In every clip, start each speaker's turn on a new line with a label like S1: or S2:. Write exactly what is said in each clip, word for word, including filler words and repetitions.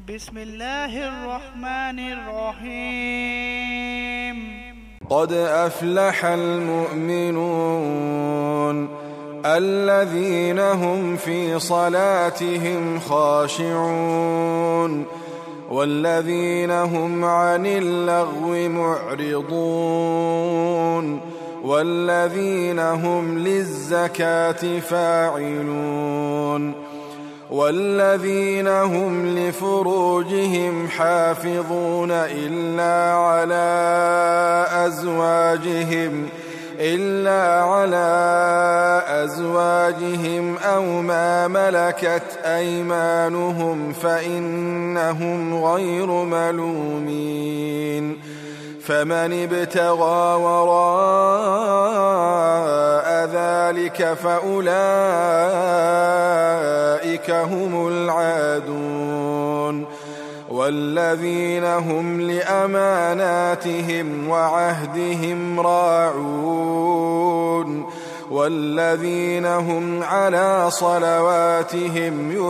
S1: بسم الله الرحمن الرحيم.
S2: قد أفلح المؤمنون الذين هم في صلاتهم خاشعون والذين هم عن اللغو معرضون والذين هم للزكاة فاعلون والذين هم لفروجهم حافظون إلا على أزواجهم إلا على أزواجهم أو ما ملكت أيمانهم فإنهم غير ملومين. فمن ابتغى وراء ذلك فأولئك هم العادون والذين هم لأماناتهم وعهدهم راعون والذين هم على صلواتهم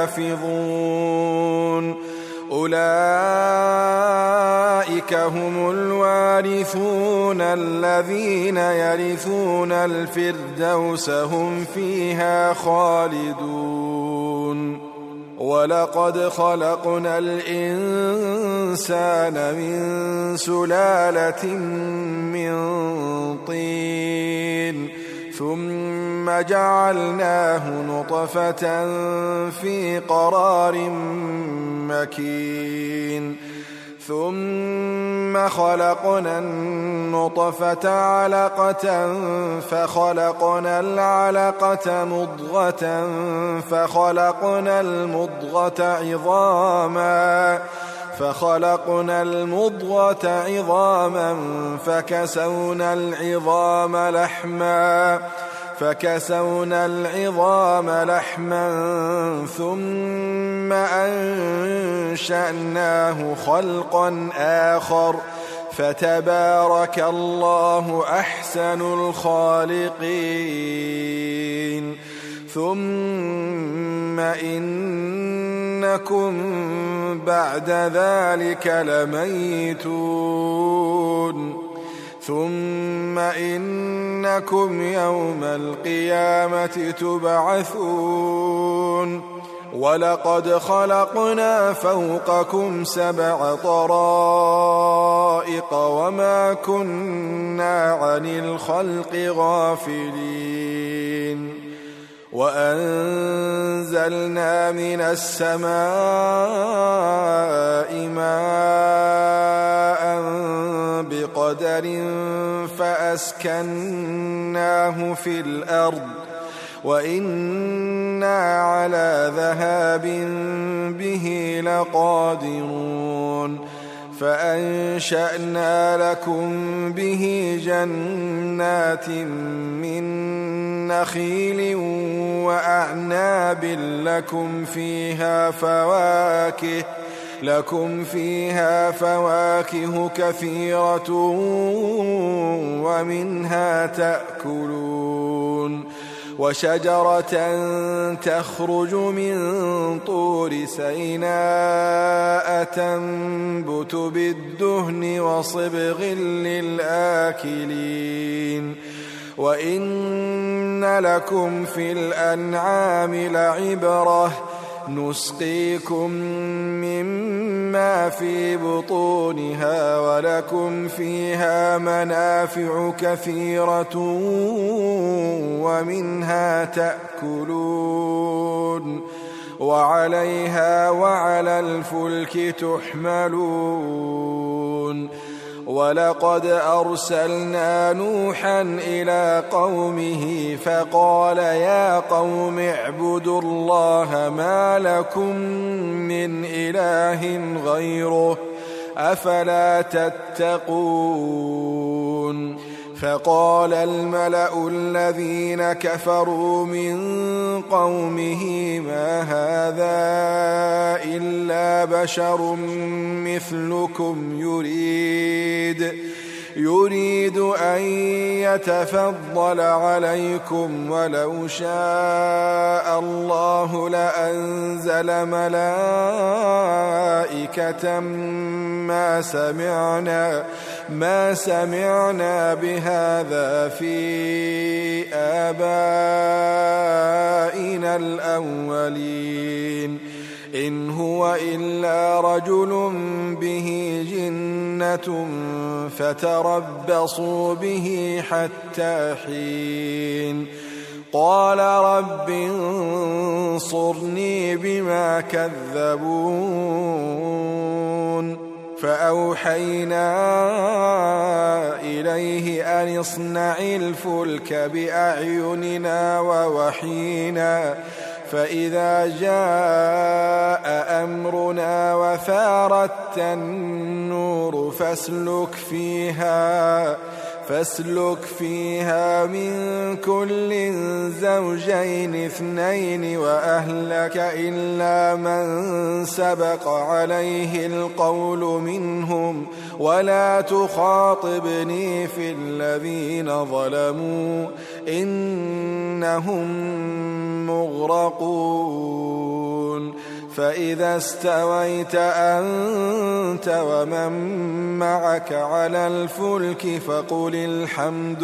S2: يحافظون. أولئك هم الوارثون الذين يرثون الفردوس هم فيها خالدون. ولقد خلقنا الإنسان من سلالة من طين ثم جعلناه نطفة في قرار مكين ثم خلقنا النطفة علقة فخلقنا العلقة مضغة فخلقنا المضغة عظاما فخلقنا المضغة عظاما فكسونا العظام لحما فكسونا العظام لحما ثم أنشأناه خلقا آخر فتبارك الله أحسن الخالقين. ثم إنكم بعد ذلك لميتون ثم إنكم يوم القيامة تبعثون. ولقد خلقنا فوقكم سبع طرائق وما كنا عن الخلق غافلين. وأنزلنا من السماء ماء بقدر فأسكناه في الأرض وإنا على ذهاب به لقادرون. فأنشأنا لكم به جنات من نخيل وأعناب لكم فيها فواكه لكم فيها فواكه كثيرة ومنها تأكلون. وشجرة تخرج من طور سيناء تنبت بالدهن وصبغ للآكلين. وإن لكم في الأنعام لعبرة نسقيكم مما في بطونها ولكم فيها منافع كثيرة ومنها تأكلون وعليها وعلى الفلك تحملون. ولقد أرسلنا نوحا إلى قومه فقال يا قوم اعبدوا الله ما لكم من إله غيره أفلا تتقون. فقال الملأ الذين كفروا من قومه ما هذا إلا بشر مثلكم يريد يريد أن يتفضل عليكم ولو شاء الله لأنزل ملائكة ملائكة ما سمعنا ما سمعنا بهذا في آبائنا الأولين إن هو إلا رجل به جنة فتربصوا به حتى حين قال رب انصرني بما كذبون فأوحينا إليه أن اصنع الفلك بأعيننا ووحينا فإذا جاء أمرنا وفارت النور فاسلك فيها فاسلك فيها من كل زوجين اثنين وأهلك إلا من سبق عليه القول منهم ولا تخاطبني في الذين ظلموا إنهم مغرقون فإذا استويت أنت ومن معك على الفلك فقل الحمد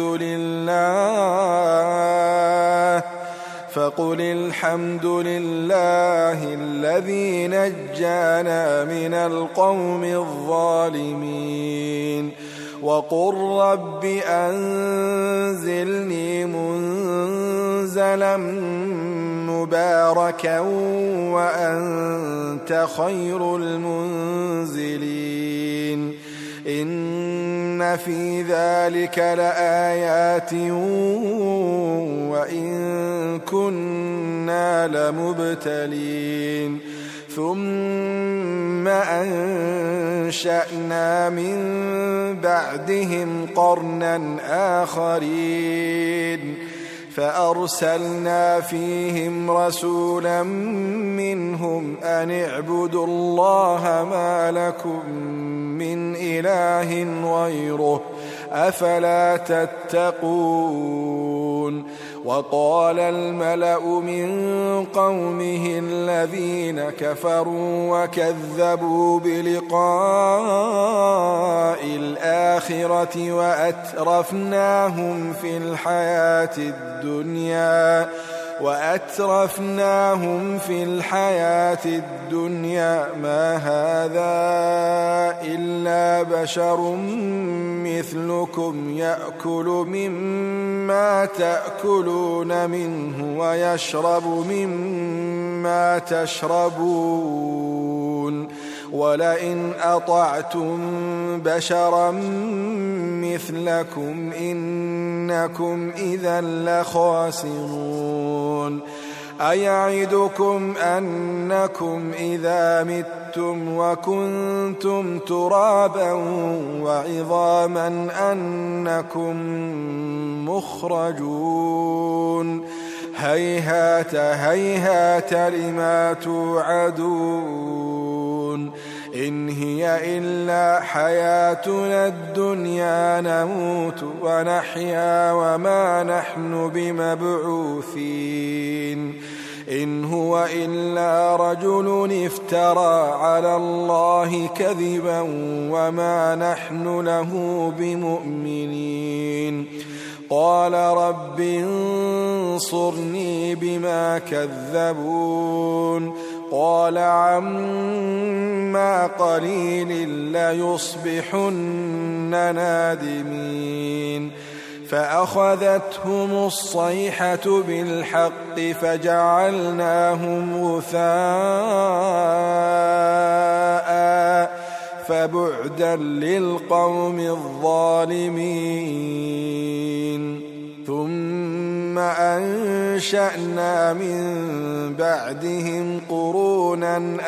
S2: لله فقل الحمد لله الذي نجانا من القوم الظالمين وقل رب أنزلني منزلا مباركا وأنت خير المنزلين إن في ذلك لآيات وإن كنا لمبتلين ثم أنشأنا من بعدهم قرنا آخرين فأرسلنا فيهم رسولا منهم أن اعبدوا الله ما لكم من إله غيره أفلا تتقون وقال الملأ من قومه الذين كفروا وكذبوا بلقاء الآخرة وأترفناهم في الحياة الدنيا وأترفناهم في الحياة الدنيا ما هذا إلا بشر مثلكم يأكل مما تأكلون منه ويشرب مما تشربون ولئن أطعتم بشرا مثلكم إنكم إذا لخاسرون أيعدكم أنكم إذا متم وكنتم ترابا وعظاما أنكم مخرجون هيهات هيهات لما توعدون إن هي إلا حياتنا الدنيا نموت ونحيا وما نحن بمبعوثين إن هو إلا رجل افترى على الله كذبا وما نحن له بمؤمنين قال رب انصرني بما كذبون قال عما قليل ليصبحن نادمين فأخذتهم الصيحة بالحق فجعلناهم غثاء فبعدا للقوم الظالمين ثم أنشأنا من بعدهم قرونا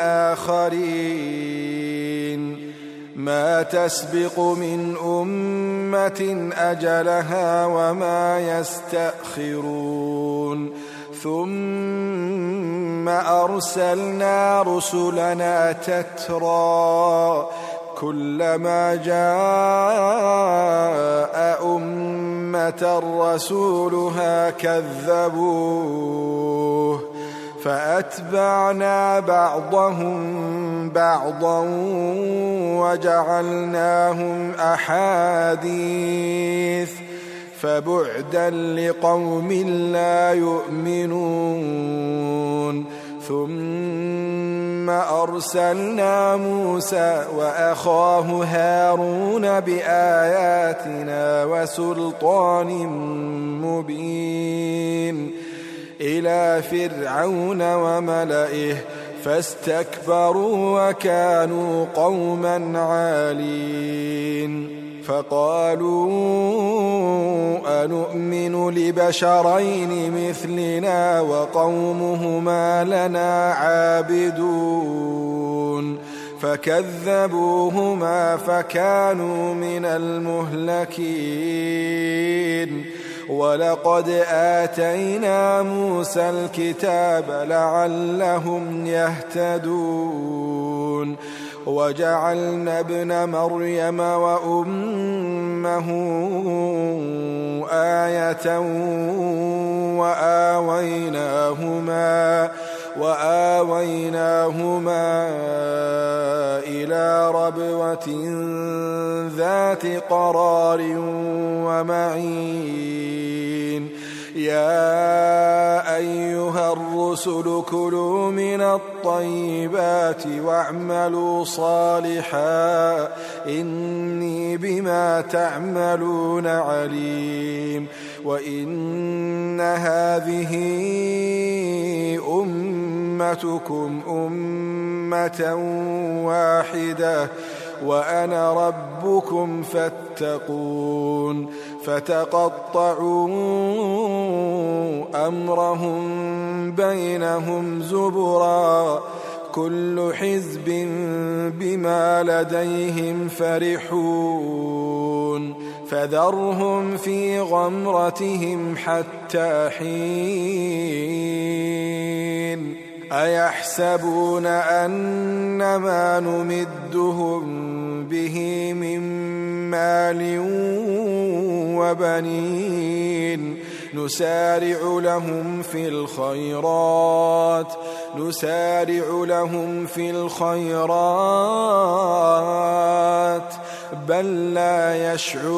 S2: آخرين ما تسبق من أمة أجلها وما يستأخرون ثم أرسلنا رسلنا تترى كلما جاء أمة رسولها كذبوه فأتبعنا بعضهم بعضا وجعلناهم أحاديث فبعدا لقوم لا يؤمنون ثم أرسلنا موسى وأخاه هارون بآياتنا وسلطان مبين إلى فرعون وملئه فاستكبروا وكانوا قوما عالين فقالوا أنؤمن لبشرين مثلنا وقومهما لنا عابدون فكذبوهما فكانوا من المهلكين ولقد آتينا موسى الكتاب لعلهم يهتدون وجعلنا ابن مريم وأمه آية وآويناهما وآويناهما إلى ربوة ذات قرار ومعين يا أيها الرسل كلوا من الطيبات واعملوا صالحا إني بما تعملون عليم وإن هذه أمتكم أمة واحدة وأنا ربكم فاتقون فتقطعوا أمرهم بينهم زبرا كل حزب بما لديهم فرحون فذرهم في غمرتهم حتى حين أيحسبون أنما نمدهم به من مال وبنين نسارع لهم في الخيرات نسارع لهم في الخيرات بل لا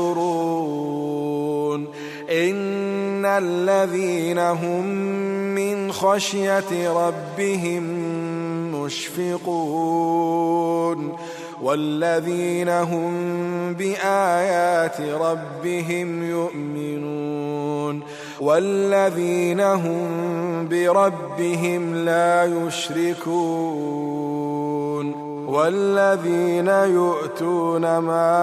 S2: يشعرون إن الذين هم من خشية ربهم مشفقون والذين هم بآيات ربهم يؤمنون والذين هم بربهم لا يشركون والذين يؤتون ما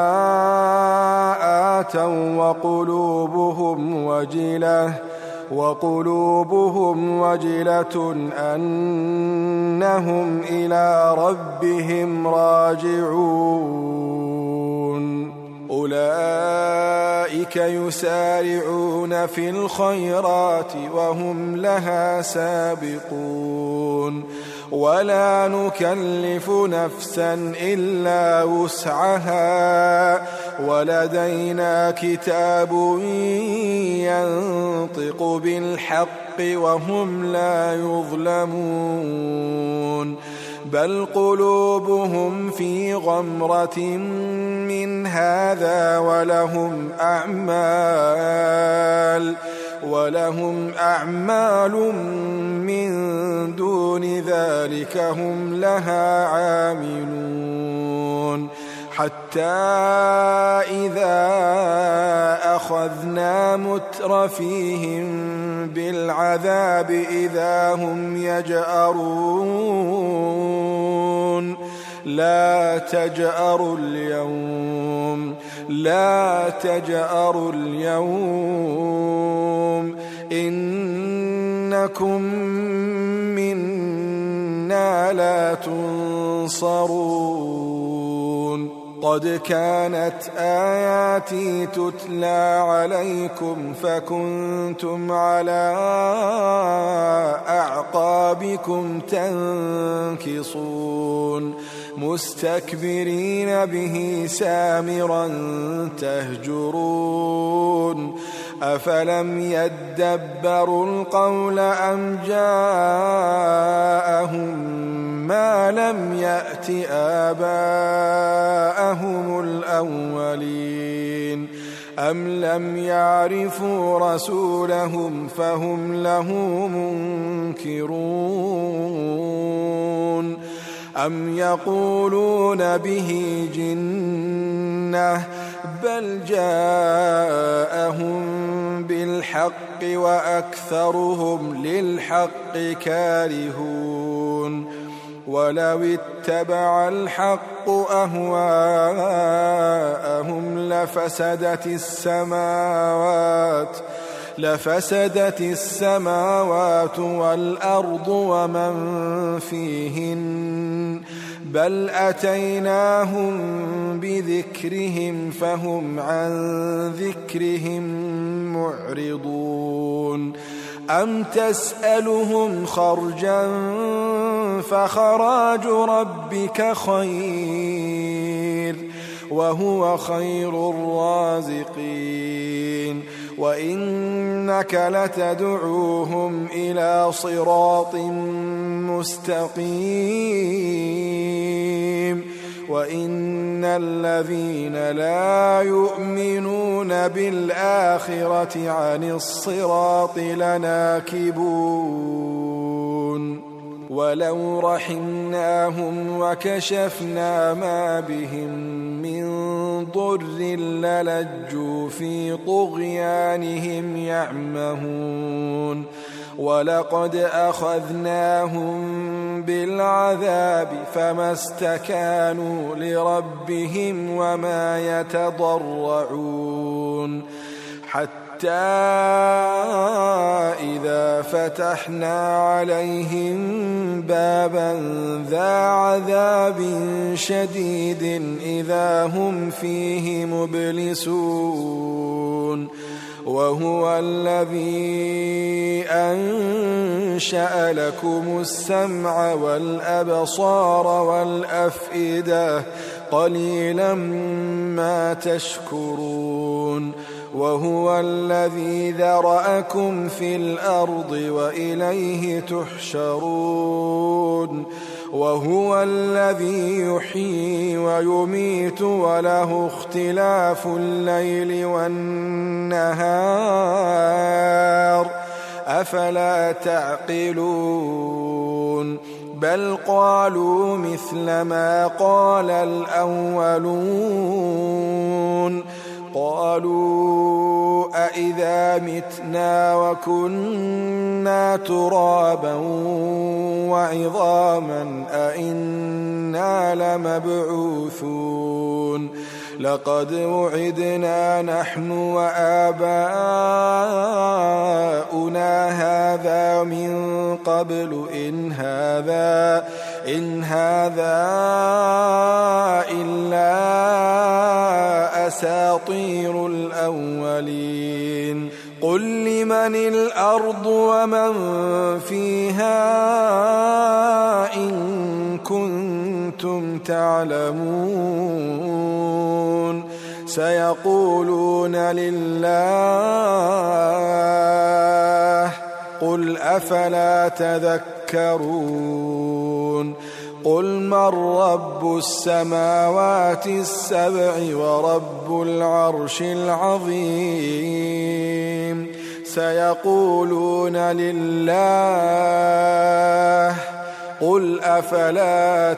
S2: آتوا وقلوبهم وجلة وقلوبهم وجلة أنهم إلى ربهم راجعون أولئك يسارعون في الخيرات وهم لها سابقون ولا نكلف نفسا إلا وسعها ولدينا كتاب ينطق بالحق وهم لا يظلمون بل قلوبهم في غمرة من هذا ولهم أعمال ولهم أعمال من دون ذلك هم لها عاملون حتى إذا أخذنا مترفيهم بالعذاب إذا هم يجأرون لا تجأروا اليوم لا تجأروا اليوم إنكم منا لا تنصرون قد كانت آياتي تتلى عليكم فكنتم على أعقابكم تنكصون مستكبرين به سامرا تهجرون أفلم يدبروا القول أم جاءهم ما لم يأت آباءهم الأولين أم لم يعرفوا رسولهم فهم له منكرون أم يقولون به جنة بل جاءهم بالحق وأكثرهم للحق كارهون ولو اتبع الحق أهواءهم لفسدت السماوات لفسدت السماوات والأرض ومن فيهن بل أتيناهم بذكرهم فهم عن ذكرهم معرضون أم تسألهم خرجا فخراج ربك خير وهو خير الرازقين وإنك لتدعوهم إلى صراط مستقيم وإن الذين لا يؤمنون بالآخرة عن الصراط لناكبون ولو رحمناهم وكشفنا ما بهم من ضر للجوا في طغيانهم يعمهون ولقد أخذناهم بالعذاب فما استكانوا لربهم وما يتضرعون حتى إذا فتحنا عليهم بابا ذا عذاب شديد إذا هم فيه مبلسون وهو الذي أنشأ لكم السمع والأبصار والأفئدة قليلا ما تشكرون وهو الذي ذرأكم في الأرض وإليه تحشرون وهو الذي يحيي ويميت وله اختلاف الليل والنهار أفلا تعقلون بل قالوا مثل ما قال الأولون قالوا أإذا متنا وكنا ترابا وعظاما أإنا لمبعوثون لقد وعدنا نحن وآباؤنا هذا من قبل إن هذا إن هذا إلا أساطير الأولين قل لمن الأرض ومن فيها إن كنتم تعلمون سيقولون لله قل أفلا تذكرون قل من رب السماوات السبع ورب العرش العظيم سيقولون لله قل أفلا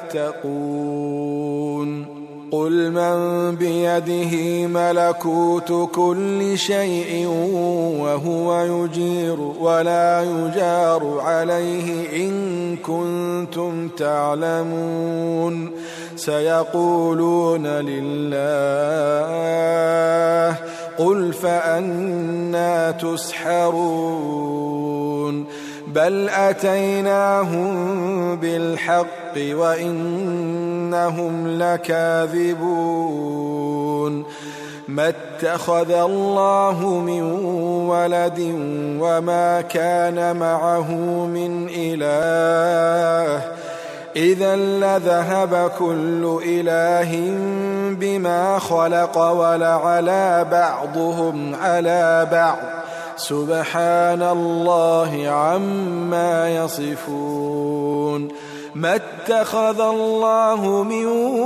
S2: تتقون قل من بيده ملكوت كل شيء وهو يجير ولا يجار عليه إن كنتم تعلمون سيقولون لله قل فأنى تسحرون بل أتيناهم بالحق وإنهم لكاذبون ما اتخذ الله من ولد وما كان معه من إله إذا لذهب كل إله بما خلق ولعلى بعضهم على بعض سبحان الله عما يصفون. ما اتخذ الله من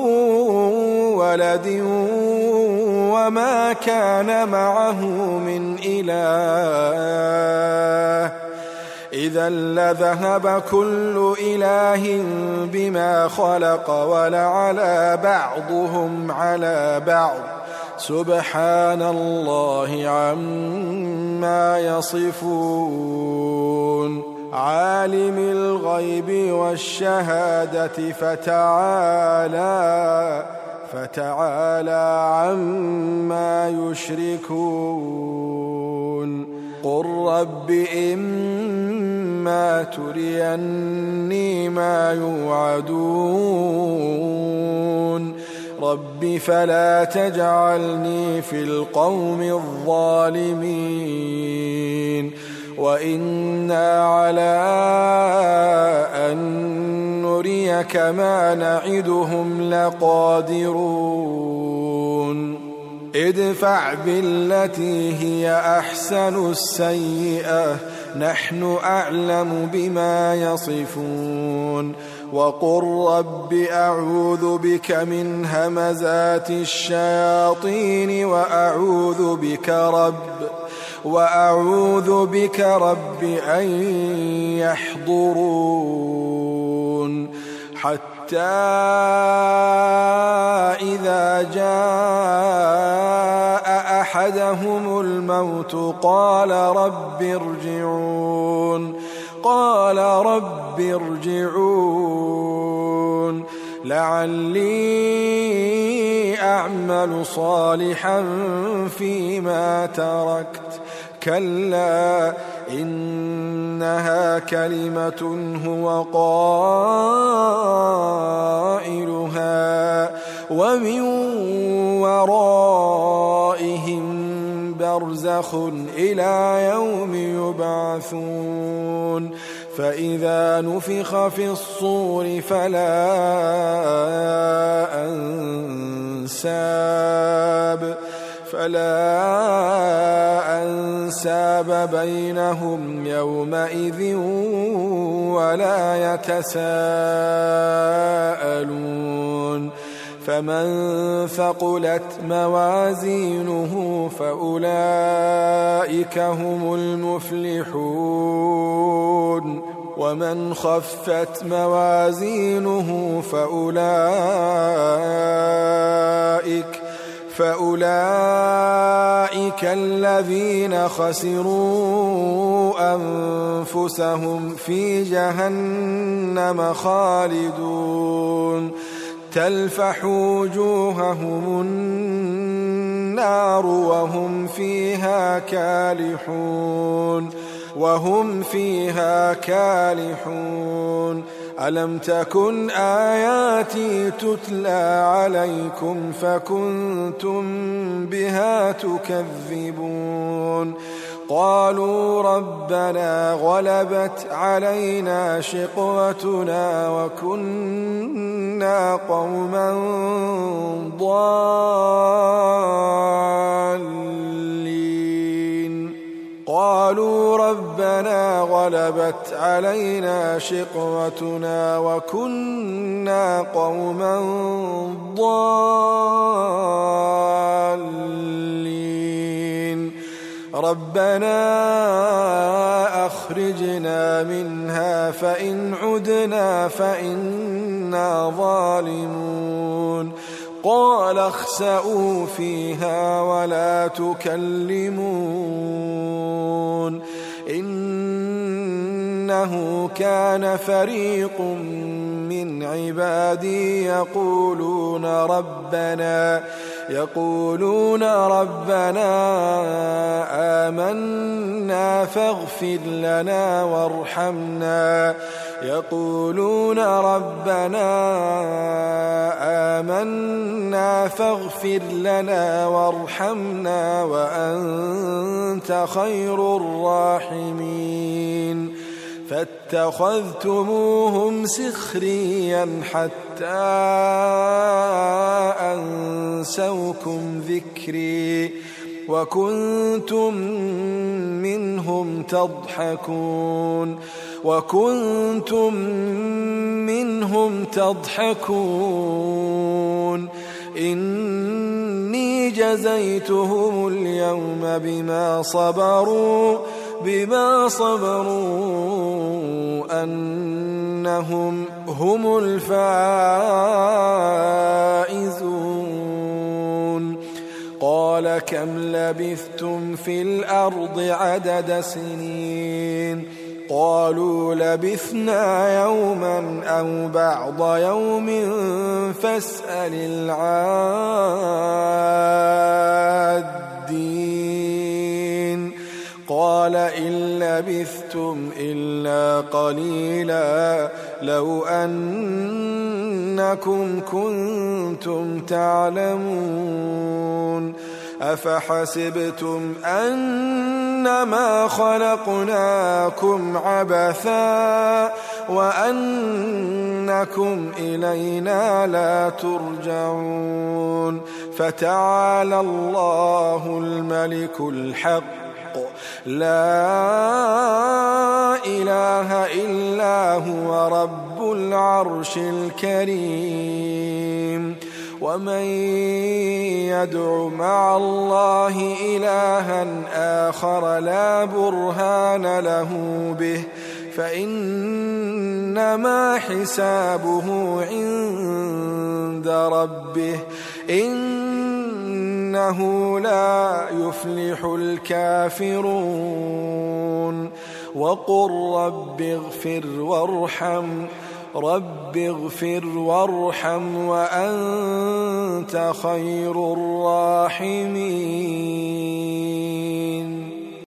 S2: ولد وما كان معه من إله إذا لذهب كل إله بما خلق ولعلى بعضهم على بعض سبحان الله عما يصفون. عالم الغيب والشهادة فتعالى فتعالى عما يشركون. قل رب إما تريني ما يوعدون رب فلا تجعلني في القوم الظالمين وإنا على أن نريك ما نعدهم لقادرون. ادفع بالتي هي أحسن السيئة نحن أعلم بما يصفون. وقل رب أعوذ بك من همزات الشياطين وأعوذ بك رب وأعوذ بك رب أن يحضرون. حتى إذا جاء أحدهم الموت قال رب ارجعون قال رب ارجعون لعلي أعمل صالحا فيما تركت كلا إنها كلمة هو قائلها ومن ورائهم برزخ إلى يوم يبعثون. فإذا نفخ في الصور فلا أنساب فلا أنساب بينهم يومئذ ولا يتساءلون. فمن ثقلت موازينه فأولئك هم المفلحون ومن خفت موازينه فأولئك فأولئك الذين خسروا أنفسهم في جهنم خالدون تلفح وجوههم النار وهم فيها كالحون وهم فيها كالحون. ألم تكن آياتي تتلى عليكم فكنتم بها تكذبون. قالوا ربنا غلبت علينا شقوتنا وكنا قوما ضالين قالوا ربنا غلبت علينا شقوتنا وكنا قوما ضالين ربنا أخرجنا منها فإن عدنا فإنا ظالمون. قال اخسئوا فيها ولا تكلمون إنه كان فريق من عبادي يقولون ربنا يقولون ربنا آمنا فاغفر لنا وارحمنا يقولون ربنا آمنا فاغفر لنا وارحمنا وأنت خير الراحمين. فاتخذتموهم سخريا حتى أنسوكم ذكري وكنتم منهم تضحكون وكنتم منهم تضحكون إني جزيتهم اليوم بما صبروا بما صبروا أنهم هم الفائزون قال كم لبثتم في الأرض عدد سنين قالوا لبثنا يوما أو بعض يوم فاسأل العادين قال إن لبثتم إلا قليلا لو أنكم كنتم تعلمون أفحسبتم أنما خلقناكم عبثا وأنكم إلينا لا ترجعون فتعالى الله الملك الحق لا إله إلا هو رب العرش الكريم ومن يدع مع الله إلها آخر لا برهان له به فإنما حسابه عند ربه إنه لا يفلح الكافرون وقل رب اغفر وارحم رب اغفر وارحم وأنت خير الراحمين